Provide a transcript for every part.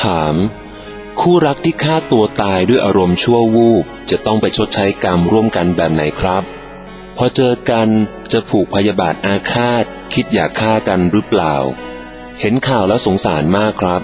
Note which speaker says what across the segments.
Speaker 1: ถามคู่รักที่ฆ่าตัวตายด้วยอารมณ์ชั่ววูบจะต้องไปชดใช้กรรมร่วมกันแบบไหนครับพอเจอกันจะผูกพยาบาทอาฆาตคิดอยากฆ่ากันหรือเปล่าเห็นข่าวแล้วสงสารมากครับ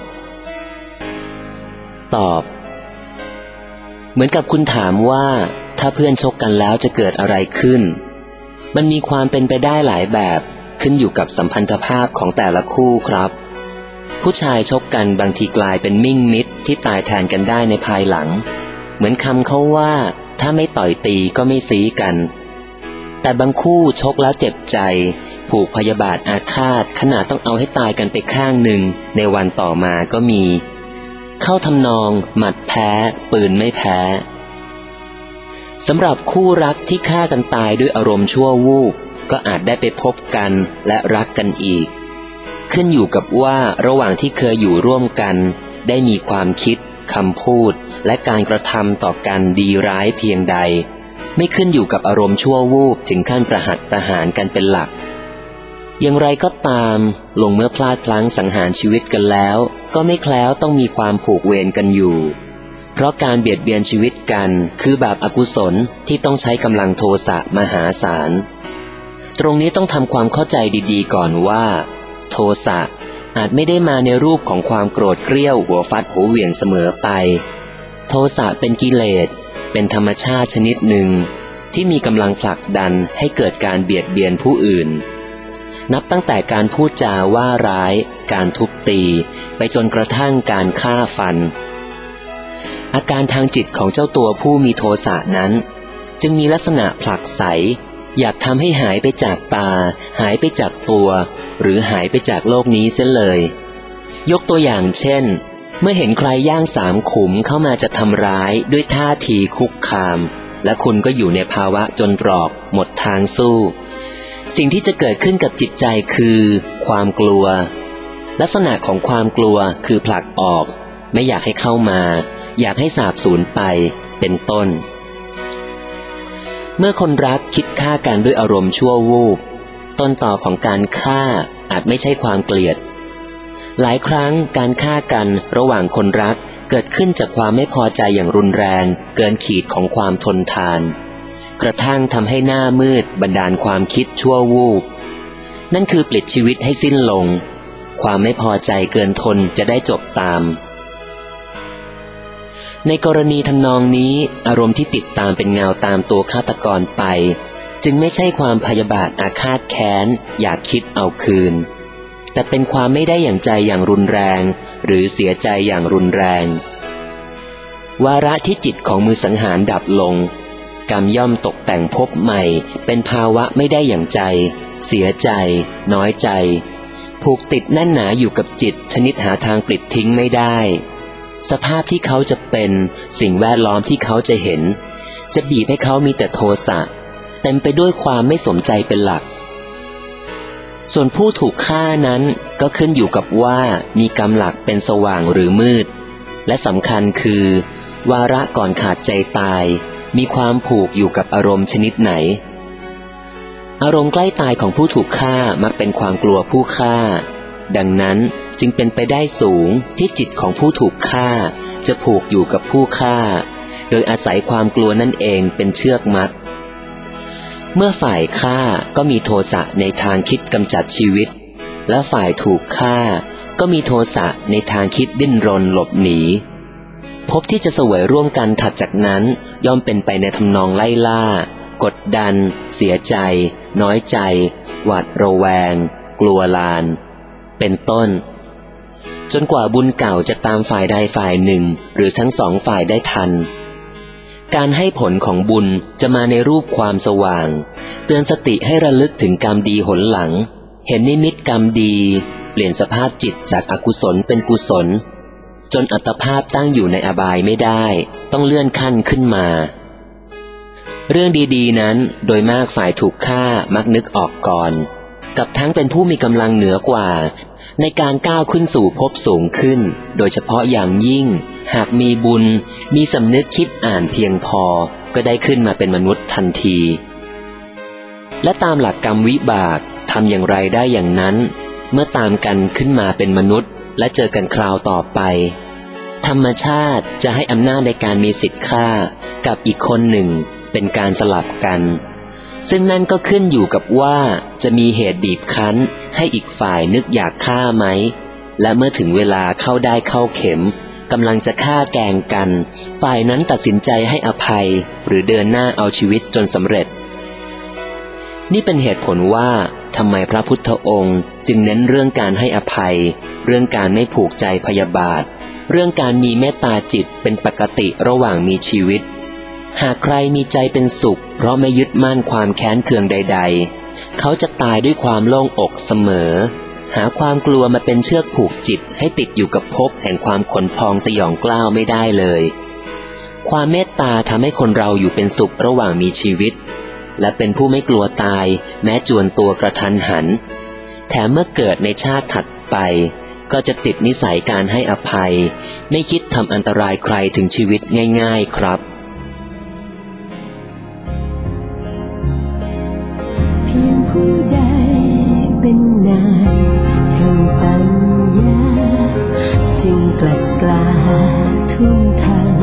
Speaker 2: ตอบเหมือนกับคุณถามว่าถ้าเพื่อนชกกันแล้วจะเกิดอะไรขึ้นมันมีความเป็นไปได้หลายแบบขึ้นอยู่กับสัมพันธภาพของแต่ละคู่ครับผู้ชายชกกันบางทีกลายเป็นมิ่งมิตรที่ตายแทนกันได้ในภายหลังเหมือนคำเขาว่าถ้าไม่ต่อยตีก็ไม่ซี้กันแต่บางคู่ชกแล้วเจ็บใจผูกพยาบาทอาฆาตขนาดต้องเอาให้ตายกันไปข้างหนึ่งในวันต่อมาก็มีเข้าทำนองหมัดแพ้ปืนไม่แพ้สำหรับคู่รักที่ฆ่ากันตายด้วยอารมณ์ชั่ววูบก็อาจได้ไปพบกันและรักกันอีกขึ้นอยู่กับว่าระหว่างที่เคยอยู่ร่วมกันได้มีความคิดคำพูดและการกระทำต่อกันดีร้ายเพียงใดไม่ขึ้นอยู่กับอารมณ์ชั่ววูบถึงขั้นประหัตประหารกันเป็นหลักอย่างไรก็ตามลงเมื่อพลาดพลั้งสังหารชีวิตกันแล้วก็ไม่แคล้วต้องมีความผูกเวรกันอยู่เพราะการเบียดเบียนชีวิตกันคือบาปอกุศลที่ต้องใช้กำลังโทสะมหาศาลตรงนี้ต้องทำความเข้าใจดีๆก่อนว่าโทสะอาจไม่ได้มาในรูปของความโกรธเกรี้ยวหัวฟัดหัวเหวี่ยงเสมอไปโทสะเป็นกิเลสเป็นธรรมชาติชนิดหนึ่งที่มีกำลังผลักดันให้เกิดการเบียดเบียนผู้อื่นนับตั้งแต่การพูดจาว่าร้ายการทุบตีไปจนกระทั่งการฆ่าฟันอาการทางจิตของเจ้าตัวผู้มีโทสะนั้นจึงมีลักษณะผลักไสอยากทำให้หายไปจากตาหายไปจากตัวหรือหายไปจากโลกนี้เสียเลยยกตัวอย่างเช่นเมื่อเห็นใครย่าง3 ขุมเข้ามาจะทำร้ายด้วยท่าทีคุกคามและคุณก็อยู่ในภาวะจนตรอกหมดทางสู้สิ่งที่จะเกิดขึ้นกับจิตใจคือความกลัวลักษณะของความกลัวคือผลักออกไม่อยากให้เข้ามาอยากให้สาบสูญไปเป็นต้นเมื่อคนรักคิดฆ่ากันด้วยอารมณ์ชั่ววูบต้นต่อของการฆ่าอาจไม่ใช่ความเกลียดหลายครั้งการฆ่ากันระหว่างคนรักเกิดขึ้นจากความไม่พอใจอย่างรุนแรงเกินขีดของความทนทานกระทั่งทำให้หน้ามืดบันดาลความคิดชั่ววูบนั่นคือปลิดชีวิตให้สิ้นลงความไม่พอใจเกินทนจะได้จบตามในกรณีทำนองนี้อารมณ์ที่ติดตามเป็นเงาตามตัวฆาตกรไปจึงไม่ใช่ความพยาบาทอาฆาตแค้นอยากคิดเอาคืนแต่เป็นความไม่ได้อย่างใจอย่างรุนแรงหรือเสียใจอย่างรุนแรงวาระที่จิตของมือสังหารดับลงกรรมย่อมตกแต่งภพใหม่เป็นภาวะไม่ได้อย่างใจเสียใจน้อยใจผูกติดแน่นหนาอยู่กับจิตชนิดหาทางปลิดทิ้งไม่ได้สภาพที่เขาจะเป็นสิ่งแวดล้อมที่เขาจะเห็นจะบีบให้เขามีแต่โทสะเต็มไปด้วยความไม่สมใจเป็นหลักส่วนผู้ถูกฆ่านั้นก็ขึ้นอยู่กับว่ามีกรรมหลักเป็นสว่างหรือมืดและสำคัญคือวาระก่อนขาดใจตายมีความผูกอยู่กับอารมณ์ชนิดไหนอารมณ์ใกล้ตายของผู้ถูกฆ่ามักเป็นความกลัวผู้ฆ่าดังนั้นจึงเป็นไปได้สูงที่จิตของผู้ถูกฆ่าจะผูกอยู่กับผู้ฆ่าโดยอาศัยความกลัวนั่นเองเป็นเชือกมัดเมื่อฝ่ายฆ่าก็มีโทสะในทางคิดกำจัดชีวิตและฝ่ายถูกฆ่าก็มีโทสะในทางคิดดิ้นรนหลบหนีภพที่จะเสวยร่วมกันถัดจากนั้นย่อมเป็นไปในทำนองไล่ล่ากดดันเสียใจน้อยใจหวาดระแวงกลัวลานเป็นต้นจนกว่าบุญเก่าจะตามฝ่ายใดฝ่ายหนึ่งหรือทั้งสองฝ่ายได้ทันการให้ผลของบุญจะมาในรูปความสว่างเตือนสติให้ระลึกถึงกรรมดีหนหลังเห็นนิมิตกรรมดีเปลี่ยนสภาพจิตจากอกุศลเป็นกุศลจนอัตภาพตั้งอยู่ในอบายไม่ได้ต้องเลื่อนขั้นขึ้นมาเรื่องดีๆนั้นโดยมากฝ่ายถูกฆ่ามักนึกออกก่อนกับทั้งเป็นผู้มีกำลังเหนือกว่าในการก้าวขึ้นสู่ภพสูงขึ้นโดยเฉพาะอย่างยิ่งหากมีบุญมีสำนึกคิดอ่านเพียงพอก็ได้ขึ้นมาเป็นมนุษย์ทันทีและตามหลักกรรมวิบากทำอย่างไรได้อย่างนั้นเมื่อตามกันขึ้นมาเป็นมนุษย์และเจอกันคราวต่อไปธรรมชาติจะให้อำนาจในการมีสิทธิ์ฆ่ากับอีกคนหนึ่งเป็นการสลับกัน ซึ่งนั่นก็ขึ้นอยู่กับว่าจะมีเหตุบีบคั้นให้อีกฝ่ายนึกอยากฆ่าไหมและเมื่อถึงเวลาเข้าได้เข้าเข็มกำลังจะฆ่าแกล้งกันฝ่ายนั้นตัดสินใจให้อภัยหรือเดินหน้าเอาชีวิตจนสำเร็จนี่เป็นเหตุผลว่าทำไมพระพุทธองค์จึงเน้นเรื่องการให้อภัยเรื่องการไม่ผูกใจพยาบาทเรื่องการมีเมตตาจิตเป็นปกติระหว่างมีชีวิตหากใครมีใจเป็นสุขเพราะไม่ยึดมั่นความแค้นเคืองใดๆเขาจะตายด้วยความโล่งอกเสมอหาความกลัวมาเป็นเชือกผูกจิตให้ติดอยู่กับภพแห่งความขนพองสยองกล้าวไม่ได้เลยความเมตตาทำให้คนเราอยู่เป็นสุขระหว่างมีชีวิตและเป็นผู้ไม่กลัวตายแม้จวนตัวกระทันหันแถมเมื่อเกิดในชาติถัดไปก็จะติดนิสัยการให้อภัยไม่คิดทำอันตรายใครถึงชีวิตง่ายๆครับ
Speaker 3: เพียงผู้ใดเป็นนายแห่งปัญญาจึงกลับกล้าทุ่มทาง